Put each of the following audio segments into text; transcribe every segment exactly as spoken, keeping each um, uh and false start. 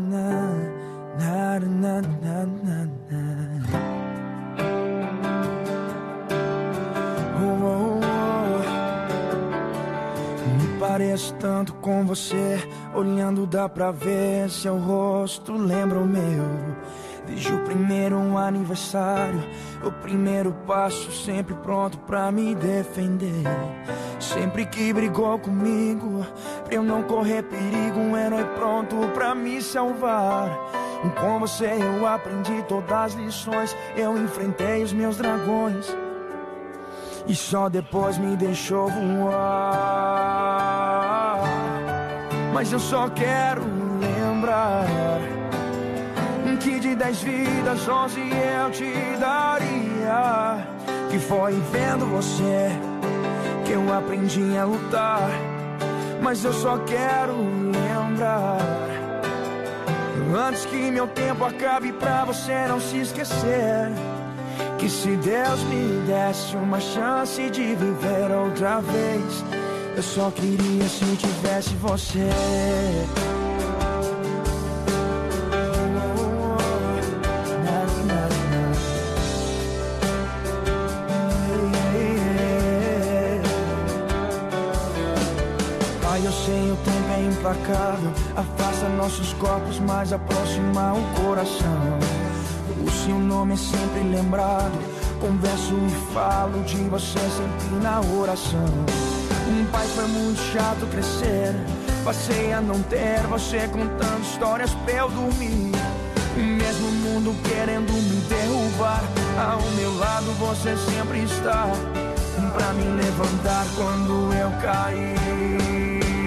na, na, na, na, na. Oh, oh, oh. Me pareço tanto com você, olhando dá pra ver seu rosto lembra o meu. Desde o primeiro aniversário, o primeiro passo, sempre pronto pra me defender. Sempre que brigou comigo, pra eu não correr perigo, um herói pronto pra me salvar. Com você eu aprendi todas as lições, eu enfrentei os meus dragões e só depois me deixou voar. Mas eu só quero lembrar que de dez vidas, onze eu te daria. Que foi vendo você que eu aprendi a lutar. Mas eu só quero lembrar, antes que meu tempo acabe, pra você não se esquecer, que se Deus me desse uma chance de viver outra vez, eu só queria se tivesse você. Eu sei, o tempo é implacável, afasta nossos corpos, mas aproxima o coração. O seu nome é sempre lembrado, converso e falo de você sempre na oração. Um pai foi muito chato crescer, passei a não ter você contando histórias pra eu dormir. O mesmo mundo querendo me derrubar, ao meu lado você sempre está, pra me levantar quando eu cair.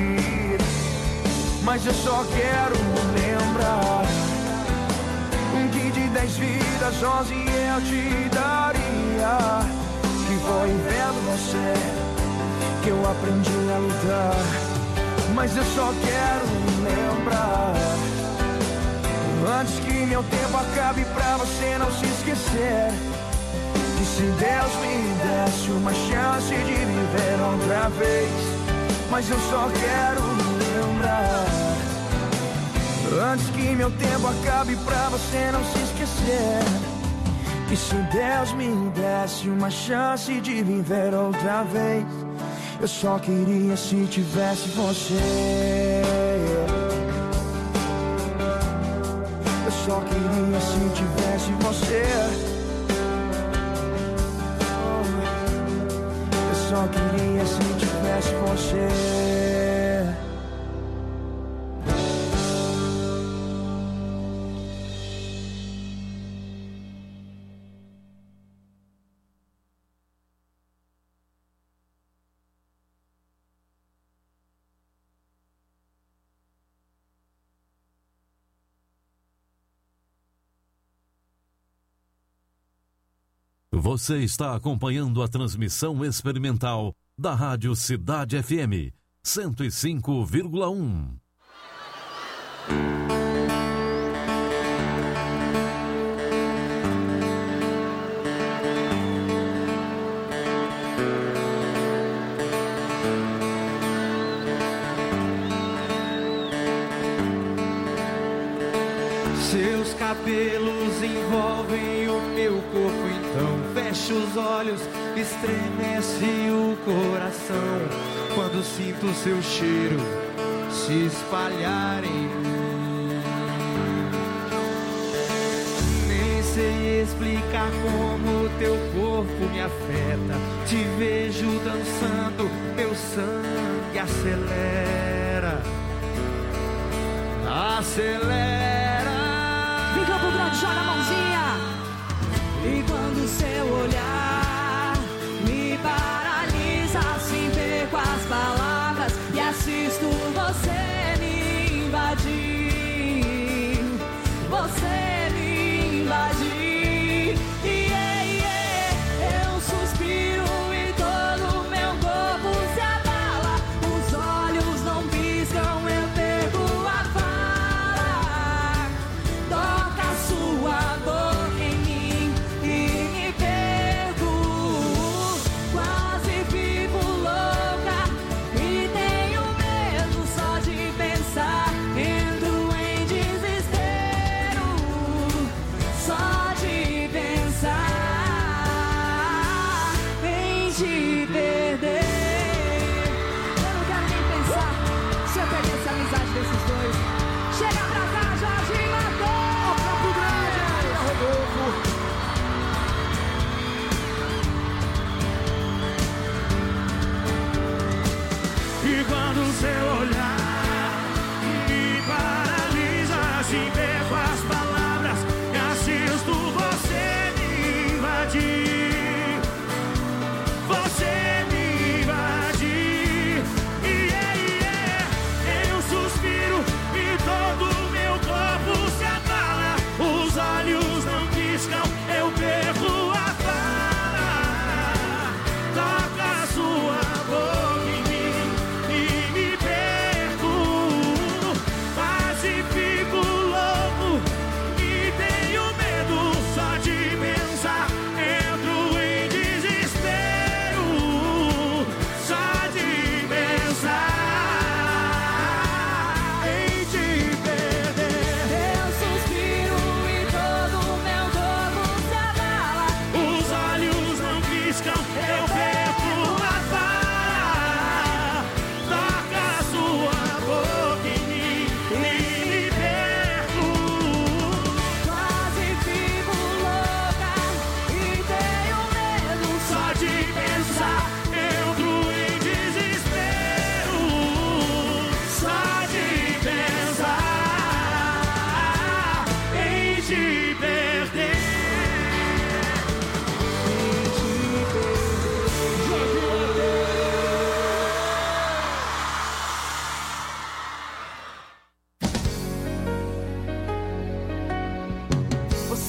Mas eu só quero lembrar que de dez vidas, onze eu te daria. Que foi vendo você que eu aprendi a lutar. Mas eu só quero lembrar, antes que meu tempo acabe, pra você não se esquecer, que se Deus me desse uma chance de viver outra vez. Mas eu só quero lembrar, antes que meu tempo acabe, pra você não se esquecer, que se Deus me desse uma chance de viver outra vez, eu só queria se tivesse você. Eu só queria se tivesse você. Eu só queria se tivesse você. Você está acompanhando a transmissão experimental da Rádio Cidade F M cento e cinco vírgula um. Seus cabelos envolvem o meu corpo, então fecho os olhos, estremece o coração quando sinto seu cheiro se espalhar em mim. Nem sei explicar como teu corpo me afeta, te vejo dançando, meu sangue acelera, acelera. Vem Campo Grande, joga a mãozinha. E quando seu olhar me paralisa, assim perco as palavras e assisto você me invadir, você me invadir. Yeah, yeah. Eu suspiro e todo meu corpo se abala, os olhos não piscam, eu perco a fala. Toca a sua boca em mim e me perco.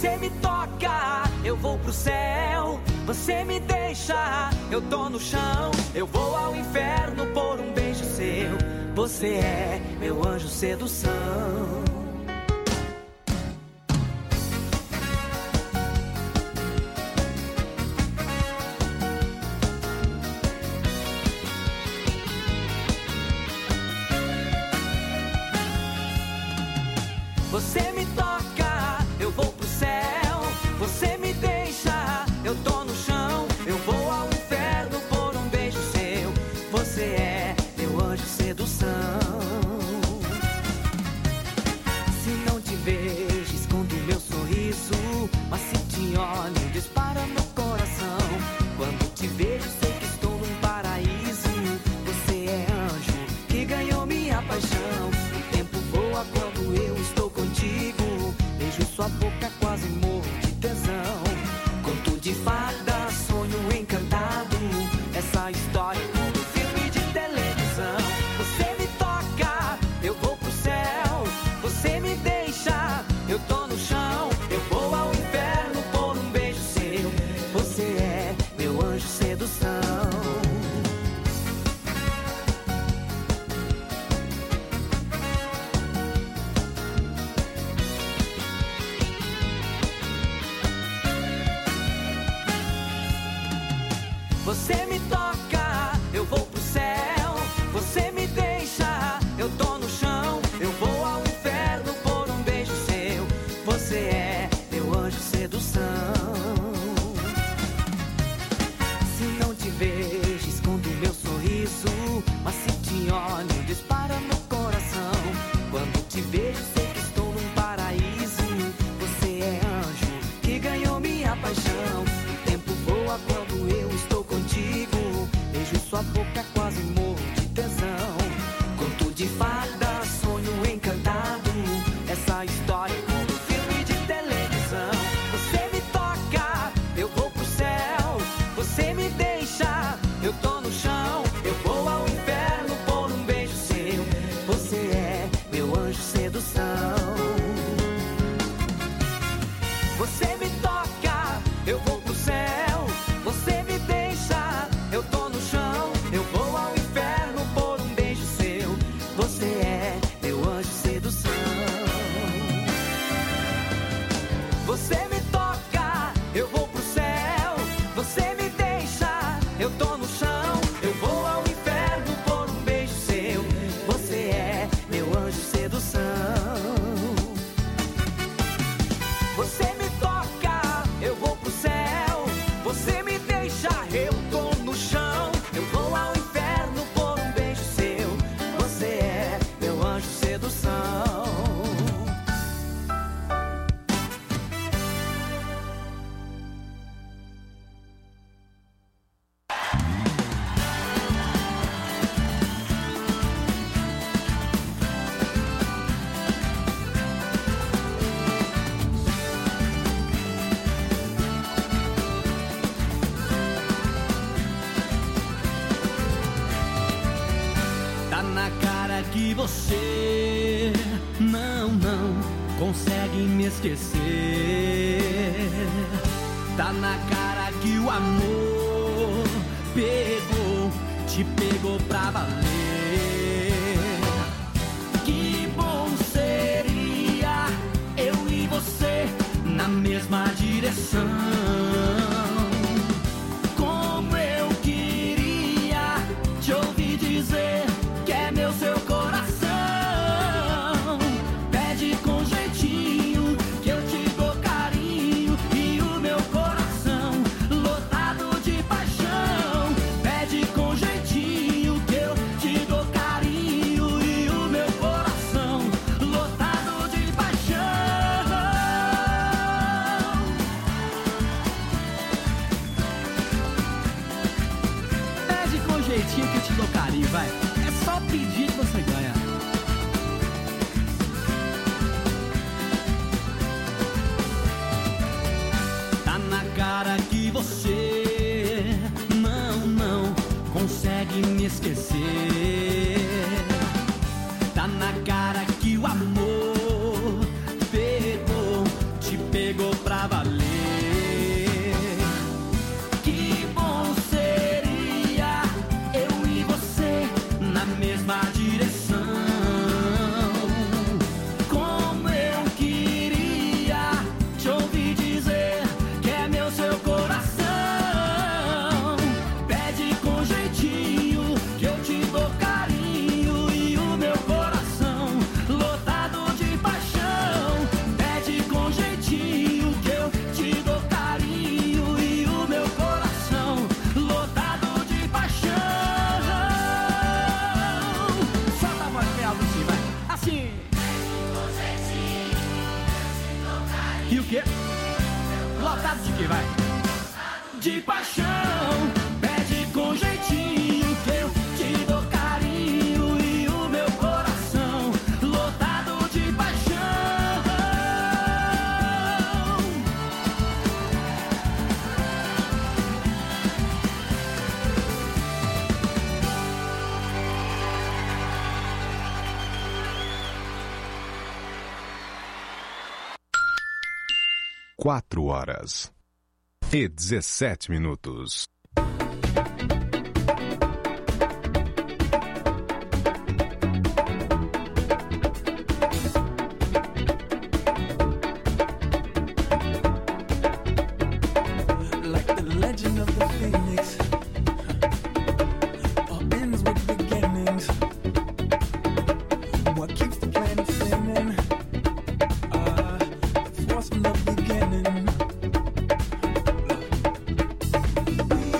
Você me toca, eu vou pro céu. Você me deixa, eu tô no chão. Eu vou ao inferno por um beijo seu. Você é meu anjo sedução. Você me toca, eu vou pro céu. Você me deixa, eu tô no chão. Eu vou ao inferno por um beijo seu. Você é meu anjo sedução. Se não te vejo, escondo meu sorriso. Mas se te olho, dispara no coração. Quando te vejo, sei que estou num paraíso. Você é anjo que ganhou minha paixão. O tempo voa quando eu estou contigo. Beijo sua boca, quase morro de tesão. Conto de fada, sonho encantado. Essa história é como um filme de televisão. Você me toca, eu vou pro céu. Você me deixa, eu tô no chão. Eu vou ao inferno por um beijo seu. Você é meu anjo sedução. Você me toca, eu vou pro céu. Você me deixa, eu tô no chão. Eu vou ao inferno por um beijo seu. Você é meu anjo sedução. Se não te vejo, escondo meu sorriso. Mas se te olho, dispara no coração. Quando te vejo, sei que estou num paraíso. Você é anjo que ganhou minha paixão. O tempo voa quando eu estou contigo. Beijo sua boca, quase morro de tesão. Conto de fada, sonho encantado. Essa história é como um filme de televisão. Você me toca, eu vou pro céu. Você me deixa, eu tô no chão. Eu vou ao inferno por um beijo seu. Você é meu anjo sedução. Você me toca, eu vou pro céu. Você me deixa, eu tô no chão. Eu vou ao inferno por um beijo seu. Você é meu anjo sedução. Você me toca, eu vou pro céu. Você me deixa, eu tô no chão. Eu vou ao inferno por um beijo seu. Você é meu anjo sedução. Você me toca, eu vou pro céu. Você me deixa, eu tô no chão. Eu vou ao inferno por um beijo seu. Você é meu anjo sedução. Tá na cara que você não, não consegue me esquecer. Tá na cara que o amor pegou, te pegou pra valer. Que bom seria eu e você na mesma direção. Como eu queria te ouvir dizer que é meu seu coração. Pede com jeitinho que eu te dou carinho e o meu coração lotado de paixão. Pede com jeitinho que eu te dou carinho e o meu coração lotado de paixão. Pede com jeitinho que eu te dou carinho, vai. É só pedir que você ganha. Tá na cara que você não, não consegue me esquecer. Tá na cara que o amor pegou, te pegou pra E o quê? Lotado de quê, vai? De paixão, pede com jeitinho que eu te dou carinho e o meu coração lotado de paixão. Quatro horas e dezessete minutos. Like the legend of the phoenix, all ends with beginnings. What keeps the planet spinning? Ah, the force from the beginning. We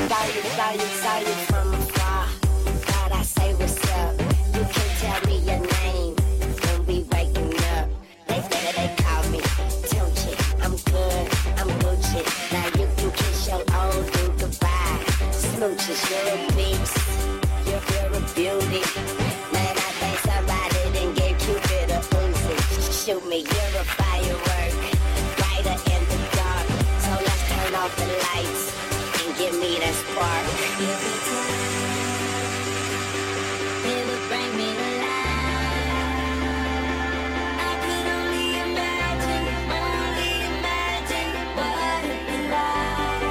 saw you, saw you, saw you from afar. Thought I say what's up. You can tell me your name when we waking up. They say they call me Tunchi. I'm good, I'm Gucci. Now you can kiss your old dude goodbye. Smooches, you're a beast. You're, you're a beauty. Man, I think somebody done gave Cupid a Uzi. Shoot me, you're a firework. Brighter in the dark. So let's turn off the lights and give me that spark. Every time it would bring me to life. I could only imagine, only imagine what it'd be like.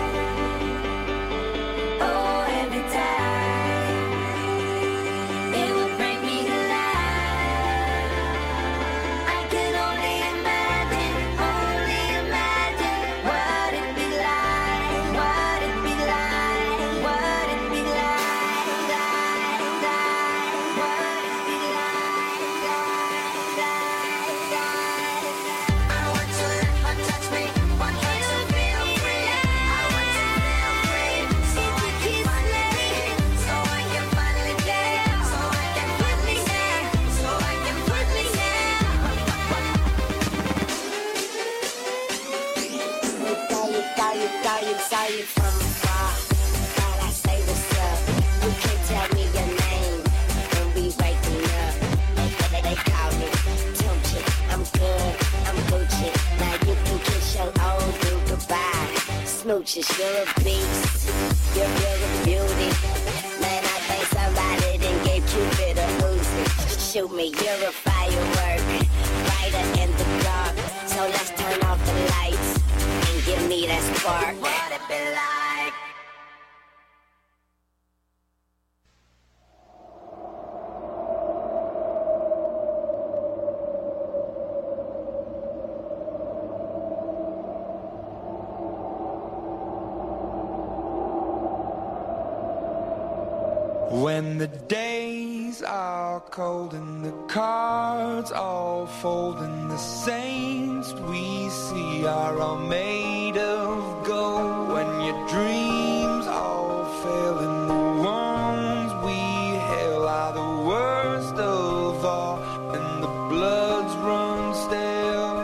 Oh, every time it would bring me to life. I could only imagine, only imagine what it'd be like, what it'd be like, what it'd be like, like, like, what it'd be like, like, like, like. I want to let her touch me, want her to feel free. I want to feel free, so I can finally, so I can finally dance, so I can finally dance, so I can finally Saw you, saw you, saw you from afar. Thought I say what's up. You can tell me your name when we waking up. They, they, they call me Tunchi. I'm good, I'm Gucci. Now you can kiss your old dude goodbye. Smooches, you're a beast. You're, you're a beauty. Man, I think somebody done gave Cupid a Uzi. Shoot me, you're a firework. Brighter in the dark. So let's turn off the lights and give me that spark. What it be like? When the days are cold and the cards all fold and the saints we see are all made of gold. When your dreams all fail and the ones we hail are the worst of all and the bloods run stale.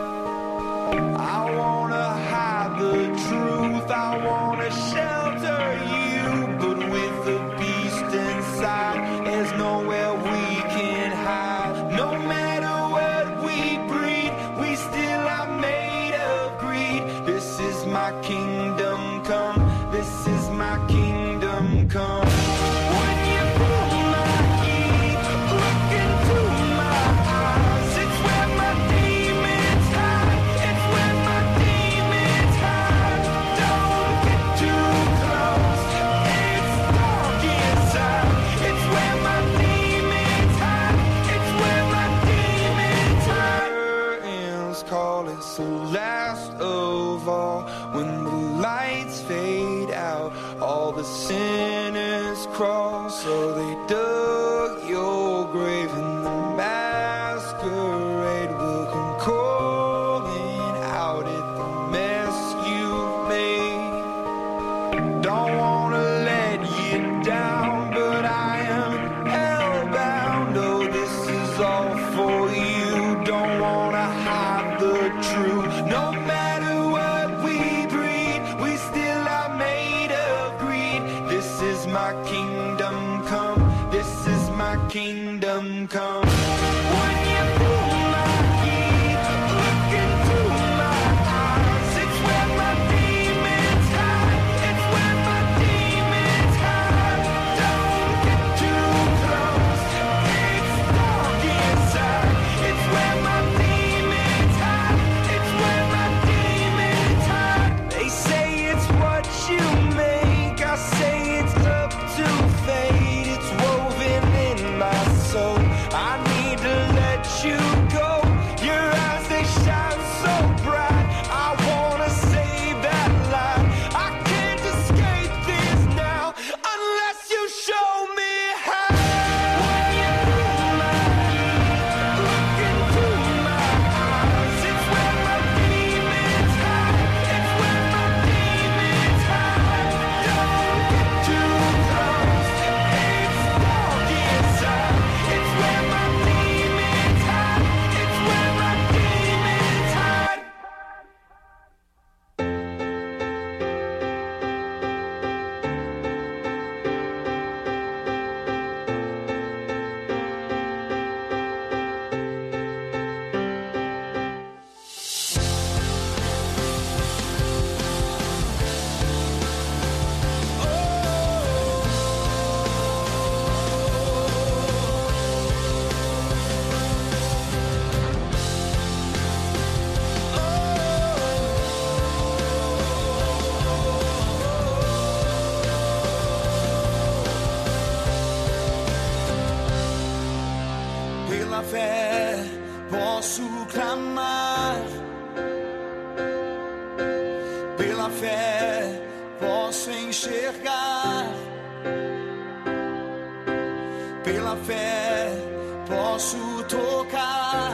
I wanna hide the truth, I wanna shelter you, but with the beast inside, there's nowhere we can hide. No matter what we breed, we still are made of greed. This is my kingdom come, this is my kingdom come. When you pull my key, look into my eyes, it's where my demons hide, it's where my demons hide. Don't get too close, it's dark inside, it's where my demons hide, it's where my demons hide. Curtains call, it's the last of all. When the lights fade out, all the sinners crawl. So they dug your grave and the masquerade will come calling out at the mess you've made. Don't wanna let you down, but I am hellbound. Oh, this is all for you. Don't wanna hide the truth. No matter what we breed, we still are made of greed. This is my kingdom come, this is my kingdom come. When you pull my key, look into my eyes, it's where my demons hide, it's where my demons hide. Don't get too close, it's dark inside, it's where my demons hide, it's where my demons hide. They say it's what you make, I say it's up to fate. It's woven in my soul, I Pela fé posso clamar, pela fé posso enxergar, pela fé posso tocar,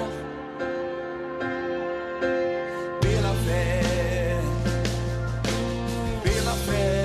pela fé, pela fé.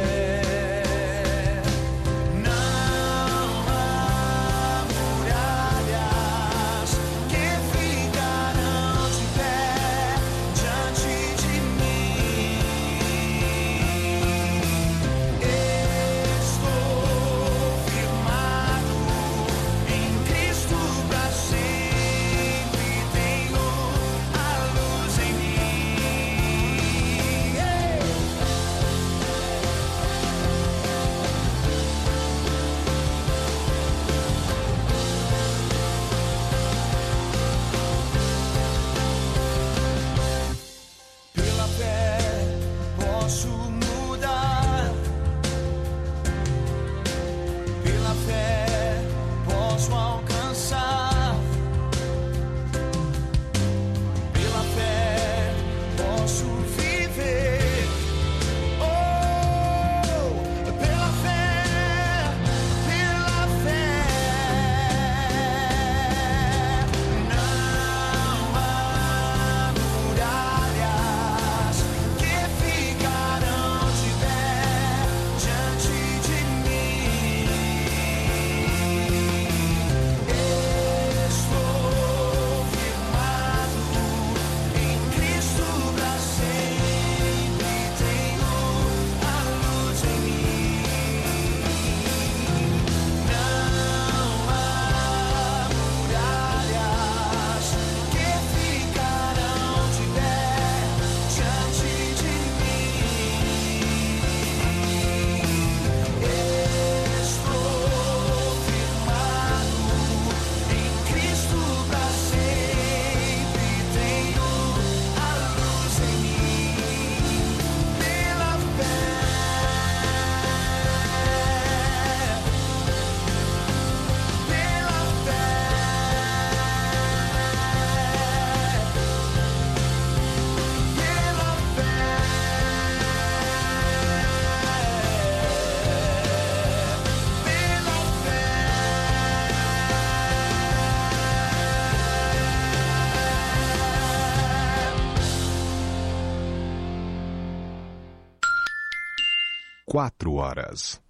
Quatro horas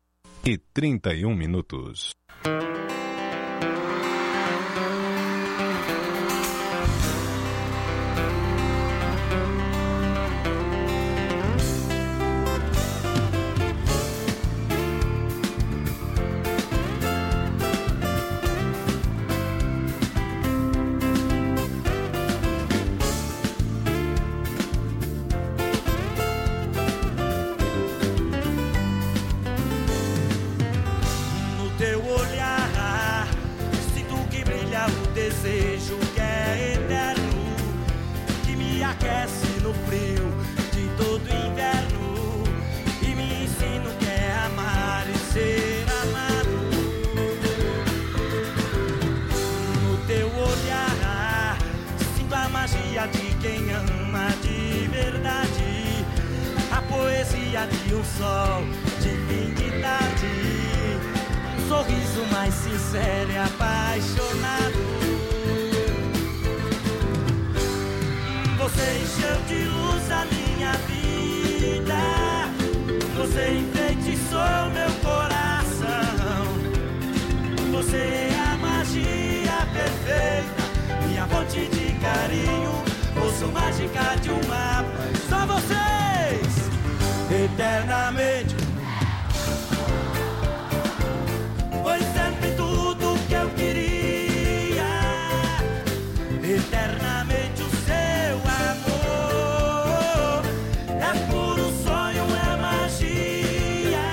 e trinta e um minutos. De um sol de fim de tarde, um sorriso mais sincero e apaixonado. Você encheu de luz a minha vida, você enfeitiçou meu coração. Você é a magia perfeita, minha fonte de carinho, força mágica de um mapa. Só vocês! Eternamente foi sempre tudo que eu queria. Eternamente o seu amor é puro sonho, é magia.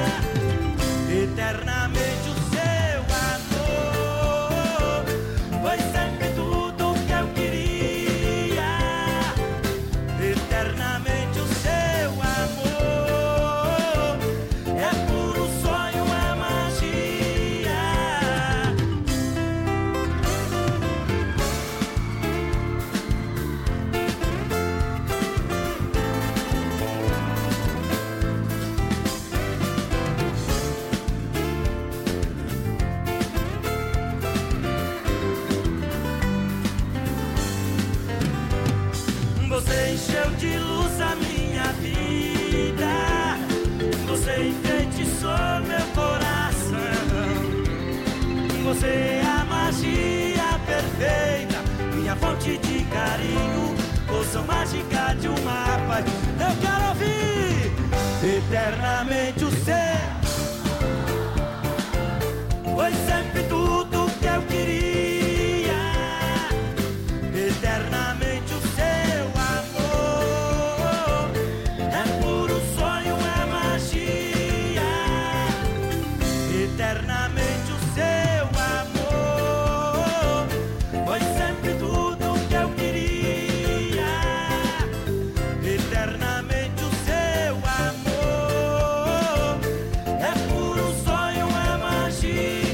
Eternamente o seu amor foi sempre tudo que eu queria. Eternamente o seu amor de luz a minha vida. Você enfeitiçou meu coração. Você é a magia perfeita, minha fonte de carinho, poção mágica de uma paz. Eu quero ouvir eternamente o seu. Foi sempre tudo que eu queria. Eternamente o seu amor. É puro sonho, é magia. Eternamente o seu amor. Foi sempre tudo que eu queria. Eternamente o seu amor. É puro sonho, é magia.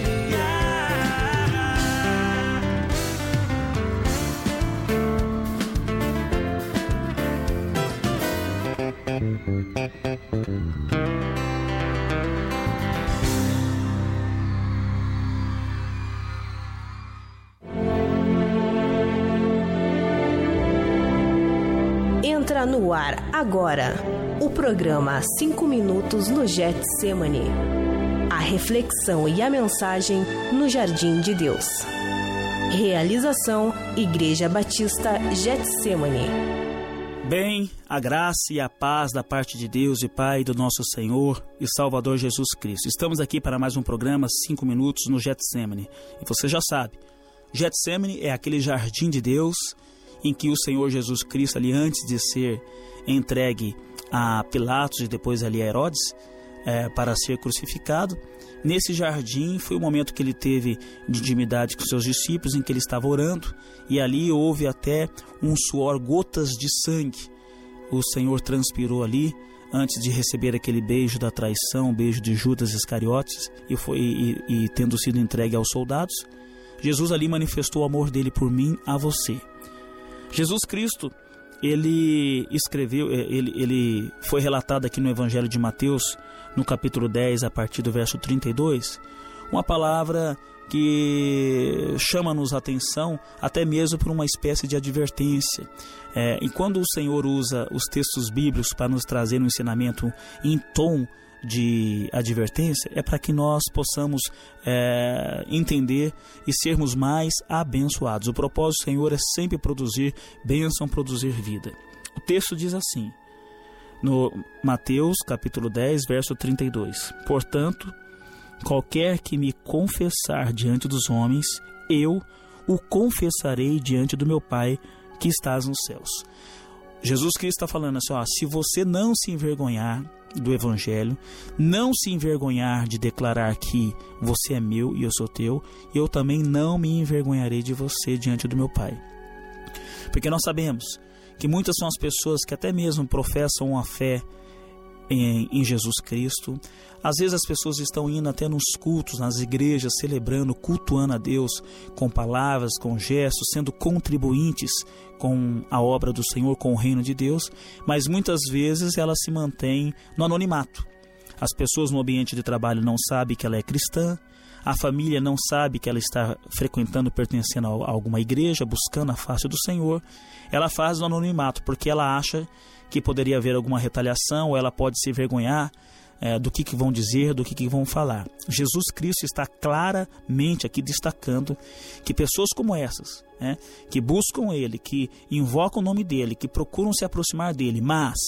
Entra no ar agora o programa cinco minutos no Getsemane. A reflexão e a mensagem no Jardim de Deus. Realização Igreja Batista Getsemane. Bem, a graça e a paz da parte de Deus e Pai do nosso Senhor e Salvador Jesus Cristo. Estamos aqui para mais um programa cinco minutos no Getsemane. E você já sabe, Getsemane é aquele jardim de Deus em que o Senhor Jesus Cristo, ali antes de ser entregue a Pilatos e depois ali a Herodes, é, para ser crucificado, nesse jardim foi o momento que ele teve de intimidade com seus discípulos, em que ele estava orando, e ali houve até um suor, gotas de sangue. O Senhor transpirou ali antes de receber aquele beijo da traição, o beijo de Judas Iscariotes, e, foi, e, e tendo sido entregue aos soldados, Jesus ali manifestou o amor dele por mim, a você. Jesus Cristo, ele escreveu, ele, ele foi relatado aqui no Evangelho de Mateus, no capítulo dez, a partir do verso trinta e dois, uma palavra que chama-nos a atenção, até mesmo por uma espécie de advertência. É, e quando o Senhor usa os textos bíblicos para nos trazer um ensinamento em tom de advertência, é para que nós possamos é, entender e sermos mais abençoados. O propósito do Senhor é sempre produzir bênção, produzir vida. O texto diz assim, no Mateus capítulo dez, verso trinta e dois: portanto, qualquer que me confessar diante dos homens, eu o confessarei diante do meu Pai que estás nos céus. Jesus Cristo está falando assim, ó, se você não se envergonhar do Evangelho, não se envergonhar de declarar que você é meu e eu sou teu, eu também não me envergonharei de você diante do meu Pai. Porque nós sabemos que muitas são as pessoas que até mesmo professam uma fé em, em Jesus Cristo. Às vezes as pessoas estão indo até nos cultos, nas igrejas, celebrando, cultuando a Deus com palavras, com gestos, sendo contribuintes com a obra do Senhor, com o reino de Deus, mas muitas vezes ela se mantém no anonimato. As pessoas no ambiente de trabalho não sabem que ela é cristã, a família não sabe que ela está frequentando, pertencendo a alguma igreja, buscando a face do Senhor. Ela faz no anonimato porque ela acha que poderia haver alguma retaliação, ou ela pode se envergonhar É, do que, que vão dizer, do que, que vão falar. Jesus Cristo está claramente aqui destacando que pessoas como essas, né, que buscam Ele, que invocam o nome dEle, que procuram se aproximar dEle, mas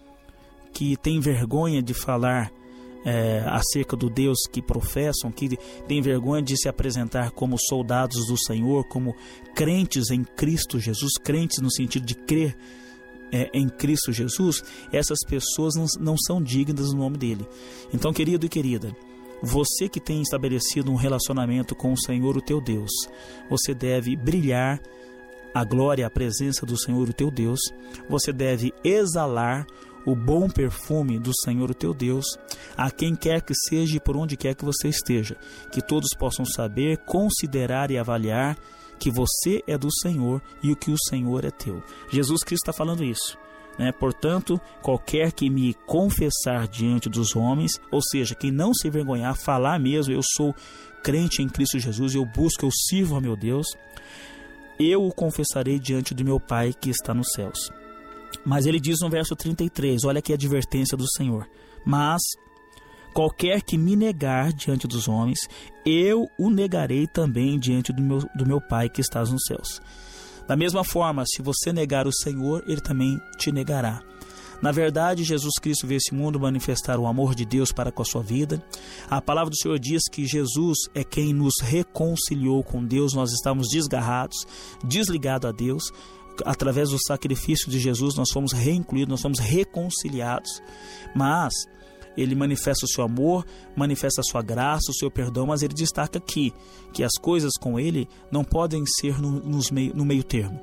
que têm vergonha de falar é, acerca do Deus que professam, que têm vergonha de se apresentar como soldados do Senhor, como crentes em Cristo Jesus, crentes no sentido de crer É, em Cristo Jesus, essas pessoas não, não são dignas do nome dele. Então, querido e querida, você que tem estabelecido um relacionamento com o Senhor, o teu Deus, você deve brilhar a glória, a presença do Senhor, o teu Deus. Você deve exalar o bom perfume do Senhor, o teu Deus, a quem quer que seja e por onde quer que você esteja, que todos possam saber, considerar e avaliar que você é do Senhor e o que o Senhor é teu. Jesus Cristo está falando isso, né? Portanto, qualquer que me confessar diante dos homens, ou seja, quem não se envergonhar, falar mesmo, eu sou crente em Cristo Jesus, eu busco, eu sirvo a meu Deus, eu o confessarei diante do meu Pai que está nos céus. Mas ele diz no verso trinta e três, olha aqui a advertência do Senhor. Mas qualquer que me negar diante dos homens, eu o negarei também diante do meu, do meu Pai que estás nos céus. Da mesma forma, se você negar o Senhor, Ele também te negará. Na verdade, Jesus Cristo veio a esse mundo manifestar o amor de Deus para com a sua vida. A palavra do Senhor diz que Jesus é quem nos reconciliou com Deus. Nós estávamos desgarrados, desligados a Deus. Através do sacrifício de Jesus, nós fomos reincluídos, nós fomos reconciliados. Mas Ele manifesta o seu amor, manifesta a sua graça, o seu perdão, mas Ele destaca aqui que as coisas com Ele não podem ser no, nos meio, no meio termo.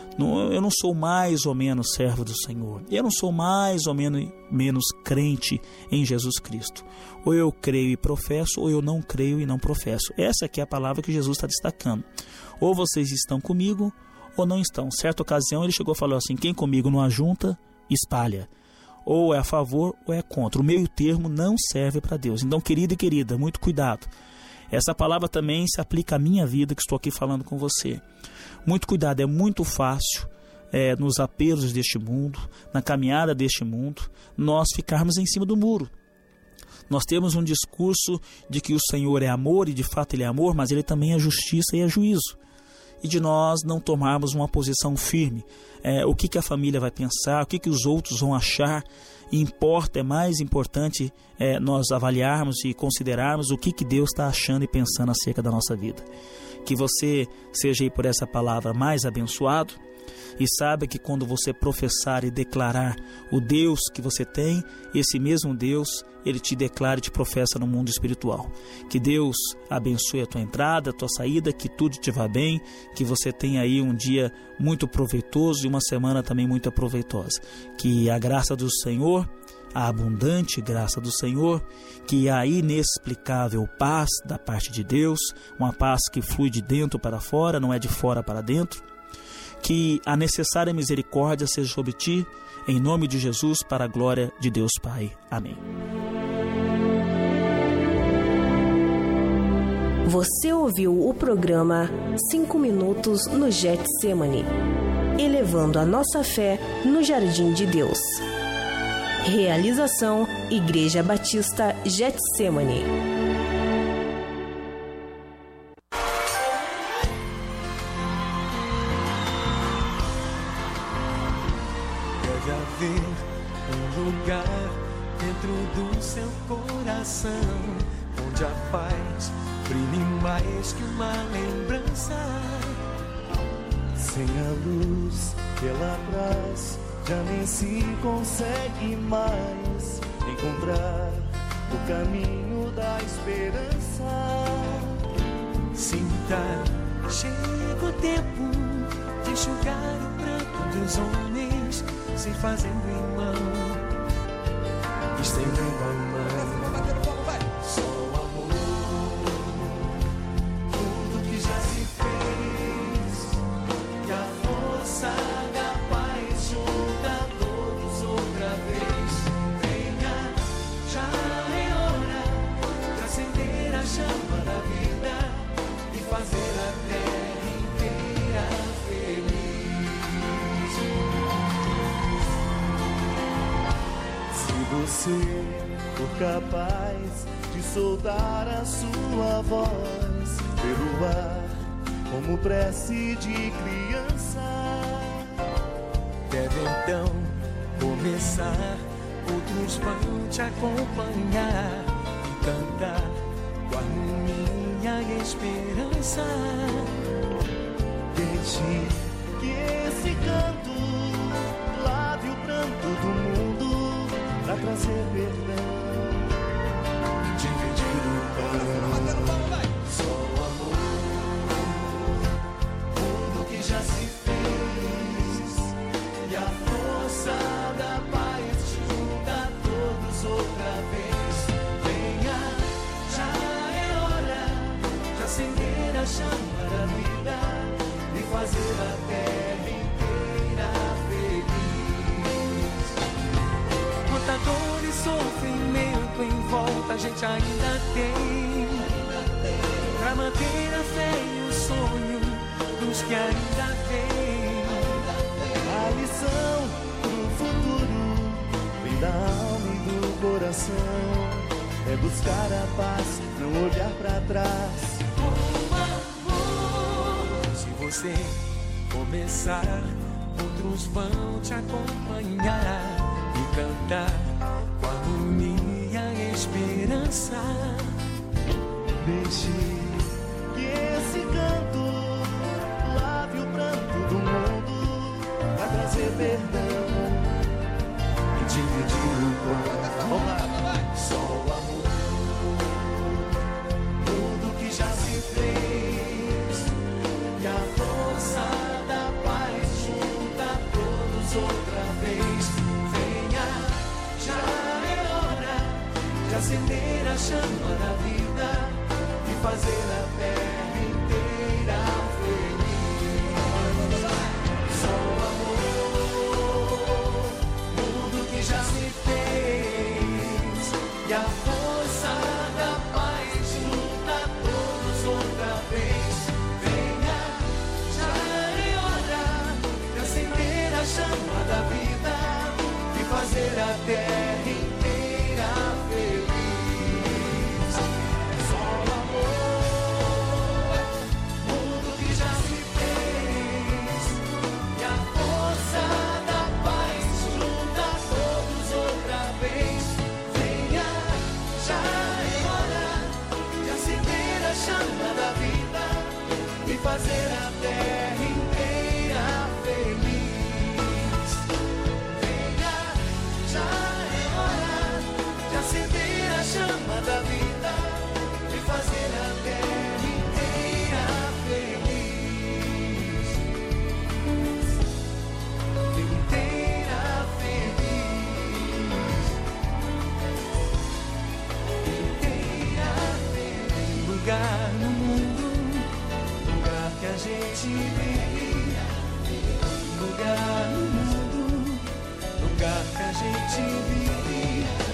Eu não sou mais ou menos servo do Senhor. Eu não sou mais ou menos, menos crente em Jesus Cristo. Ou eu creio e professo, ou eu não creio e não professo. Essa aqui é a palavra que Jesus está destacando. Ou vocês estão comigo, ou não estão. Certa ocasião ele chegou e falou assim: quem comigo não ajunta, espalha. Ou é a favor ou é contra. O meio termo não serve para Deus. Então, querido e querida, muito cuidado. Essa palavra também se aplica à minha vida, que estou aqui falando com você. Muito cuidado, é muito fácil é, nos apelos deste mundo, na caminhada deste mundo, nós ficarmos em cima do muro. Nós temos um discurso de que o Senhor é amor, e de fato Ele é amor, mas Ele também é justiça e é juízo. E de nós não tomarmos uma posição firme. É, o que, que a família vai pensar, o que, que os outros vão achar. Importa, é mais importante é, nós avaliarmos e considerarmos o que, que Deus está achando e pensando acerca da nossa vida. Que você seja aí por essa palavra mais abençoado e saiba que quando você professar e declarar o Deus que você tem, esse mesmo Deus, Ele te declara e te professa no mundo espiritual. Que Deus abençoe a tua entrada, a tua saída, que tudo te vá bem, que você tenha aí um dia muito proveitoso e uma semana também muito proveitosa. Que a graça do Senhor, a abundante graça do Senhor, que a inexplicável paz da parte de Deus, uma paz que flui de dentro para fora, não é de fora para dentro, que a necessária misericórdia seja sobre ti, em nome de Jesus, para a glória de Deus Pai. Amém. Você ouviu o programa cinco minutos no Getsemane, elevando a nossa fé no jardim de Deus. Realização Igreja Batista Getsemane. Deve haver um lugar dentro do seu coração, onde a paz brilhe mais que uma lembrança. Sem a luz que ela traz, já nem se consegue mais encontrar o caminho da esperança. Sinta, chega o tempo de enxugar o pranto dos homens, se fazendo irmão, estendendo a mão. Só o amor, tudo que já se fez, e a força da paz junta todos outra vez. Venha, já é hora de acender a chama da vida e fazer a terra inteira feliz. Se você for capaz de soltar a sua voz pelo ar, como prece de criança, deve então começar, outros vão te acompanhar e cantar com harmonia e esperança. Deixe que esse canto lave o pranto do mundo pra trazer perdão, dividir o pão. só o amor, Tudo que já se fez, e a força da paz junta todos outra vez. Venha, já é hora de acender a chama da vida e fazer a terra inteira feliz. Quanta dor e sofrimento em volta a gente ainda tem, pra manter a fé e o sonho dos que ainda vêm. a lição do da alma e do coração. É buscar a paz, não olhar pra trás. Se você começar, outros vão te acompanhar e cantar com harmonia e esperança. Deixe que esse canto lave o pranto do mundo, pra trazer perdão e dividir o pão. Vamos lá, só o amor, tudo que já se fez, e a força da paz junta todos outra vez. Venha, já é hora de acender a chama da vida e fazer a terra inteira feliz. Só o amor, tudo que já se fez, e a força da paz junta todos outra vez. Venha, já é hora de acender a chama da vida e fazer a terra inteira feliz. Só o amor, tudo que já se fez, e a força da paz junta todos outra vez. Venha, já é hora de acender a chama da vida e fazer a terra inteira feliz. Venha, já é hora de acender a chama da vida e fazer a terra inteira feliz. Inteira feliz. Inteira feliz. Lugar no mundo, lugar que a gente vive. Lugar no mundo, lugar que a gente vive.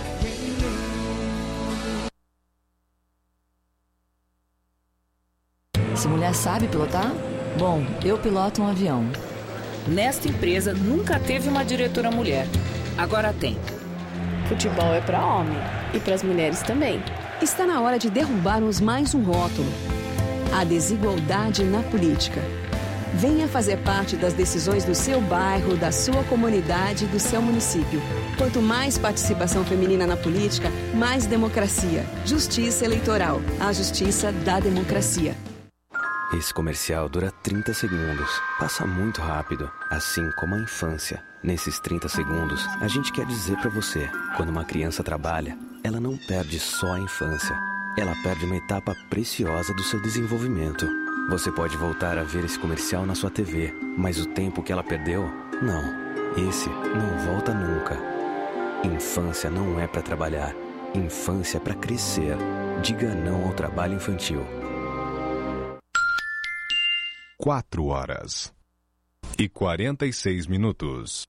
Se mulher sabe pilotar? Bom, eu piloto um avião. Nesta empresa nunca teve uma diretora mulher. Agora tem. Futebol é para homem e para as mulheres também. Está na hora de derrubarmos mais um rótulo: a desigualdade na política. Venha fazer parte das decisões do seu bairro, da sua comunidade, do seu município. Quanto mais participação feminina na política, mais democracia. Justiça eleitoral. A justiça da democracia. Esse comercial dura trinta segundos. Passa muito rápido, assim como a infância. Nesses trinta segundos, a gente quer dizer pra você: quando uma criança trabalha, ela não perde só a infância. Ela perde uma etapa preciosa do seu desenvolvimento. Você pode voltar a ver esse comercial na sua T V, mas o tempo que ela perdeu, não. Esse não volta nunca. Infância não é pra trabalhar. Infância é pra crescer. Diga não ao trabalho infantil. Quatro horas e quarenta e seis minutos.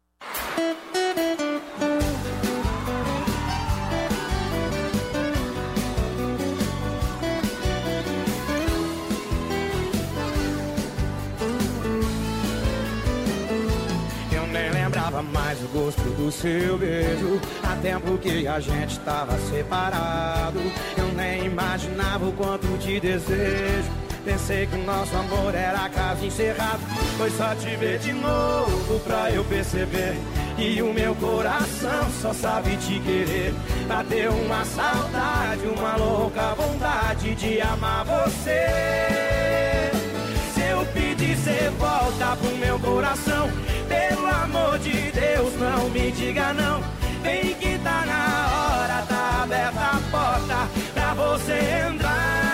Eu nem lembrava mais o gosto do seu beijo. Há tempo que a gente tava separado. Eu nem imaginava o quanto te desejo. Pensei que o nosso amor era caso encerrado. Foi só te ver de novo pra eu perceber. E o meu coração só sabe te querer. Bateu uma saudade, uma louca vontade de amar você. Se eu pedir, cê volta pro meu coração. Pelo amor de Deus, não me diga não. Vem que tá na hora, tá aberta a porta pra você entrar.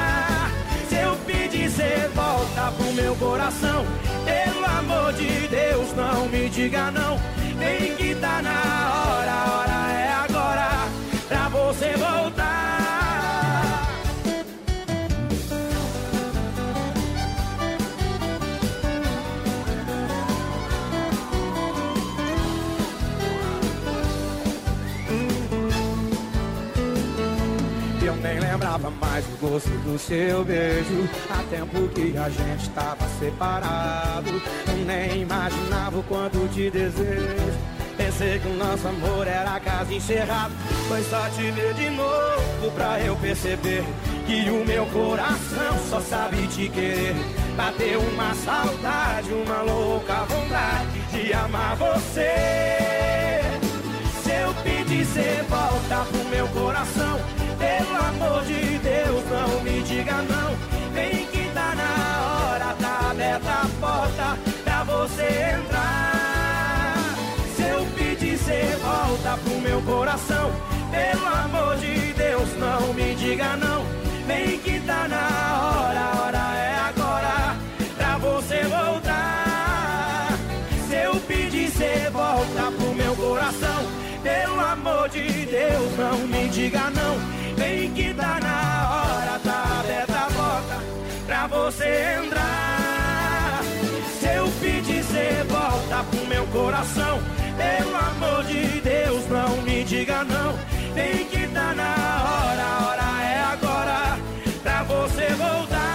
Cê volta pro meu coração. Pelo amor de Deus, não me diga não. Vem que tá na hora, a hora é agora pra você voltar. Eu nem lembrava mais o gosto do seu beijo. Há tempo que a gente tava separado. Eu nem imaginava o quanto te desejo. Pensei que o nosso amor era caso encerrado. Foi só te ver de novo pra eu perceber que o meu coração só sabe te querer. Bateu uma saudade, uma louca vontade de amar você. Se eu pedir, cê volta pro meu coração. Pelo amor de Deus, não me diga não. Vem que tá na hora, tá aberta a porta pra você entrar. Se eu pedir, cê volta pro meu coração. Pelo amor de Deus, não me diga não. Vem que tá na hora, a hora é agora pra você voltar. Se eu pedir, cê volta pro meu coração. Pelo amor de Deus, não me diga não. Vem que tá na hora, tá aberta a porta pra você entrar. Se eu pedir, cê volta pro meu coração. Pelo amor de Deus, não me diga não. Vem que tá na hora, a hora é agora pra você voltar.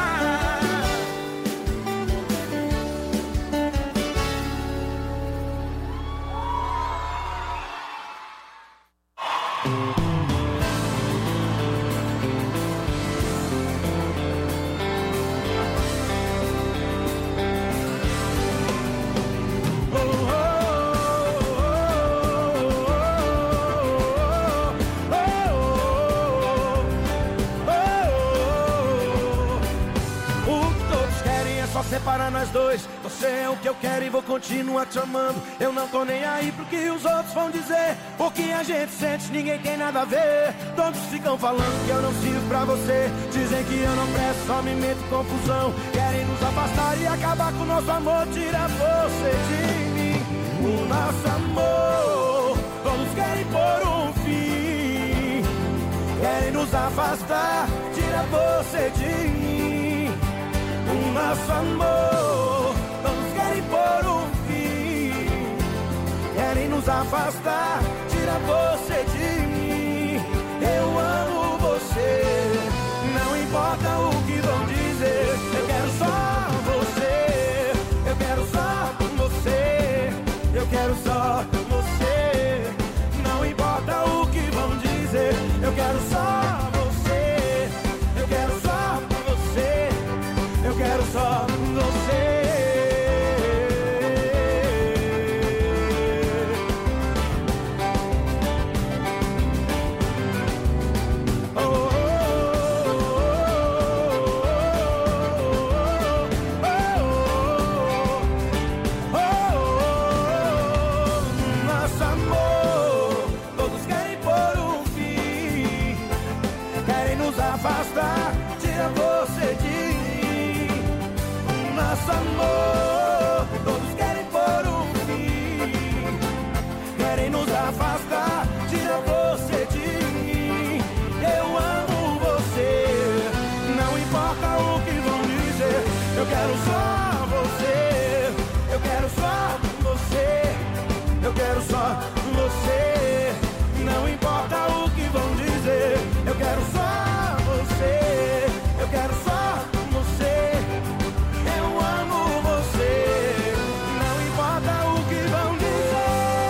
Separa nós dois, você é o que eu quero e vou continuar te amando. Eu não tô nem aí pro que os outros vão dizer. O que a gente sente, ninguém tem nada a ver. Todos ficam falando que eu não sirvo pra você. Dizem que eu não presto, só me meto em confusão. Querem nos afastar e acabar com o nosso amor. Tira você de mim, o nosso amor. Todos querem pôr um fim. Querem nos afastar, tira você de mim, o nosso amor. Todos querem pôr um fim. Querem nos afastar, tira você de mim. Eu amo você, não importa o que vão dizer. Eu quero só você, eu quero só você, eu quero só você. Não importa o que vão dizer. Eu quero só você, eu quero só você, eu quero só você. Oh, oh, oh, oh, oh. Nosso amor, todos querem pôr um fim. Querem nos afastar, tira você de nosso amor. Todos querem pôr um fim. Querem nos afastar, tira você de mim. Eu amo você, não importa o que vão dizer. Eu quero só você, eu quero só você, eu quero só você. Não importa o que vão dizer. Eu quero só você, eu quero só você. Eu amo você, não importa o que vão dizer.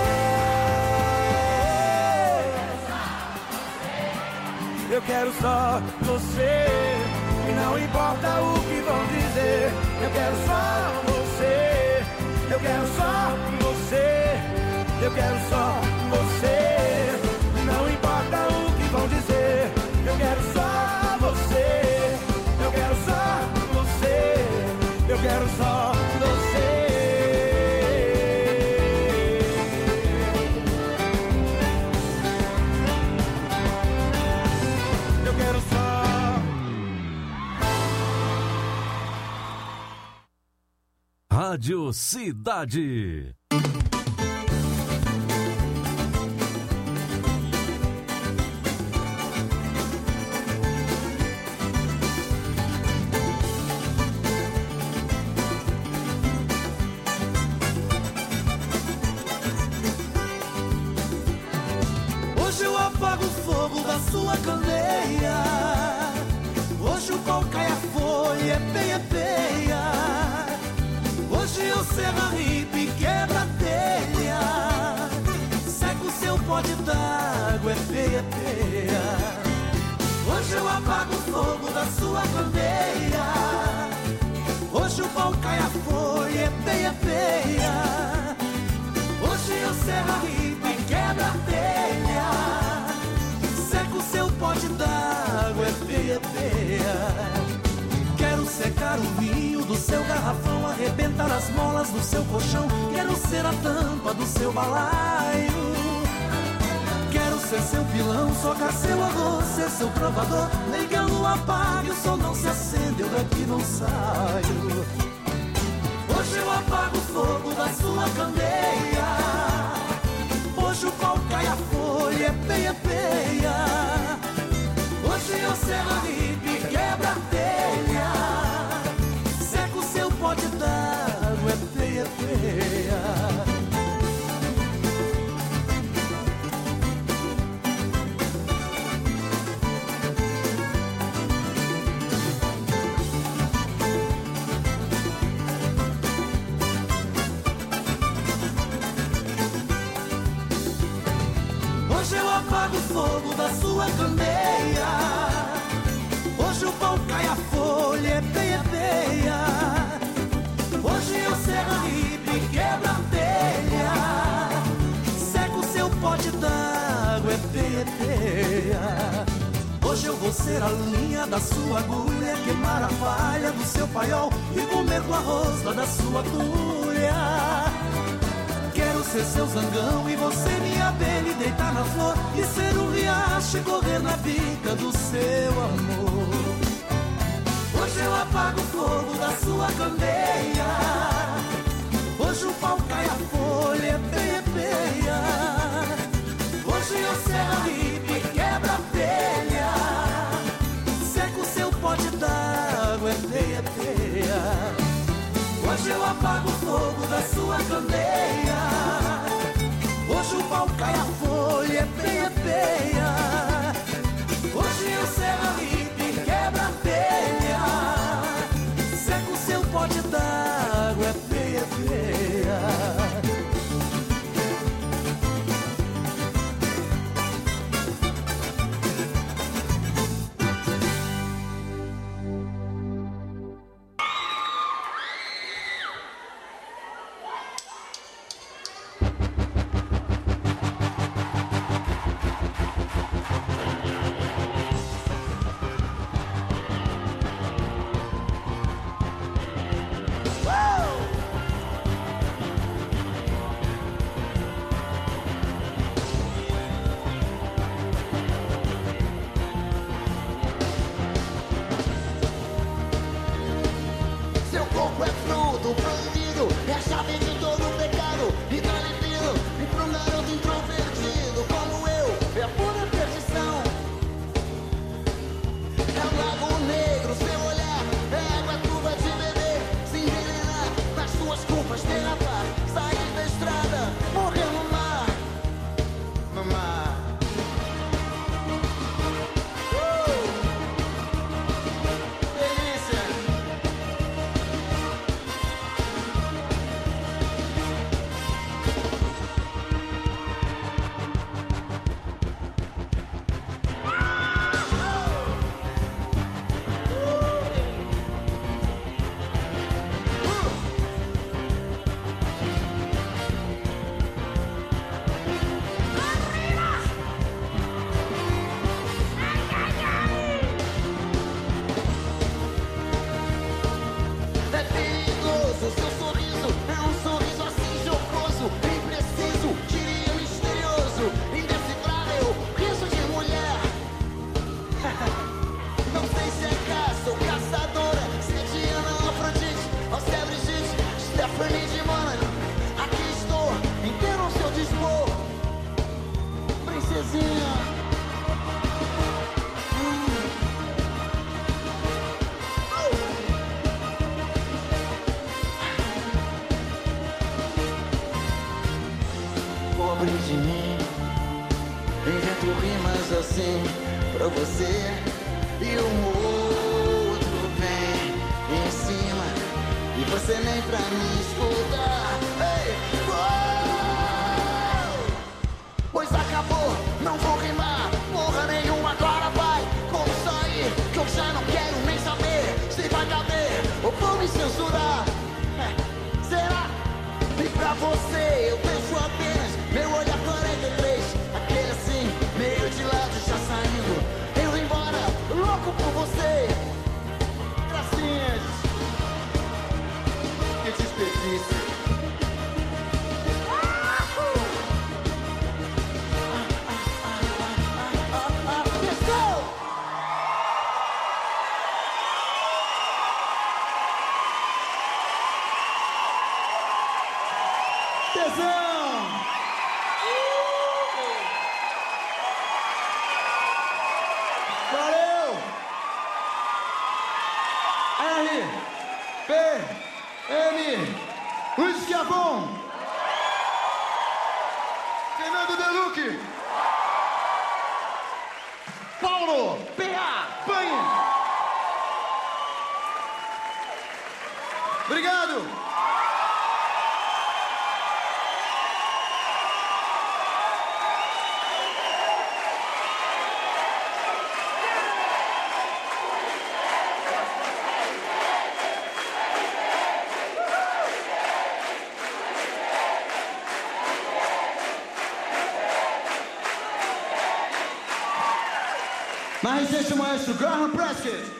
Eu quero só você, não importa o que vão dizer. Eu quero só você, eu quero só você, eu quero só você. Não importa o que vão dizer. Eu quero só você, eu quero só você, eu quero só você. Eu quero só. Rádio Cidade. Hoje eu apago o fogo da sua candeia. Hoje o pau cai a folha, é peia, é peia. Hoje eu serro a ripa e quebra a telha. fogo da sua candeia. Hoje o pau cai a folha, é peia, peia. Hoje o serra ripa e quebra a telha. Seca o seu pote d'água, é peia, peia. Quero secar o vinho do seu garrafão, arrebentar as molas do seu colchão. Quero ser a tampa do seu balaio. Quero ser seu pilão, socar seu arroz, ser seu trovador. Nem que a lua apague, o sol não se acende, eu daqui não saio. Hoje eu apago o fogo da sua candeia. Hoje o pau cai a folha, é peia, peia. Hoje eu serro a ripa e quebra a telha. Seca o seu pote d'água, é peia, peia. Hoje eu apago o fogo da sua candeia. Hoje o pau cai a folha, é peia, peia. Hoje eu serro a ripa e quebra a telha. Seca o seu pote d'água, é peia, peia. Hoje eu vou ser a linha da sua agulha, queimar a palha do seu paiol e comer do arroz da sua agulha. Quero ser seu zangão e você minha abelha e deitar na flor e ser um riacho e correr na bica do seu amor. Hoje eu apago o fogo da sua candeia. Hoje o pau cai a folha, é peia, peia. Hoje eu serro a ripa e quebra a telha. Seca o seu pote d'água, é peia, peia. Hoje eu apago o fogo da sua candeia. Hoje o pau cai a folha, é peia, peia. Hoje eu serro a ripa e quebra a telha. Seca o seu pote d'água, é peia, peia. Pobre de mim, invento rimas assim pra você e um outro vem em cima e você nem pra me escutar. Ei, uou! Pois acabou, não vou rimar porra nenhuma, agora vai, como sair que eu já não vai caber ou vou me censurar? É, será? E pra você eu penso apenas meu olhar quarenta e três, aquele assim, meio de lado já saindo, eu embora, louco por você. Gracinhas, que desperdício. Valeu! R, P, M, Luiz Schiavon, Fernando Deluque, Paulo, P A, Panha. Obrigado! Mais este maestro Graham Prescott.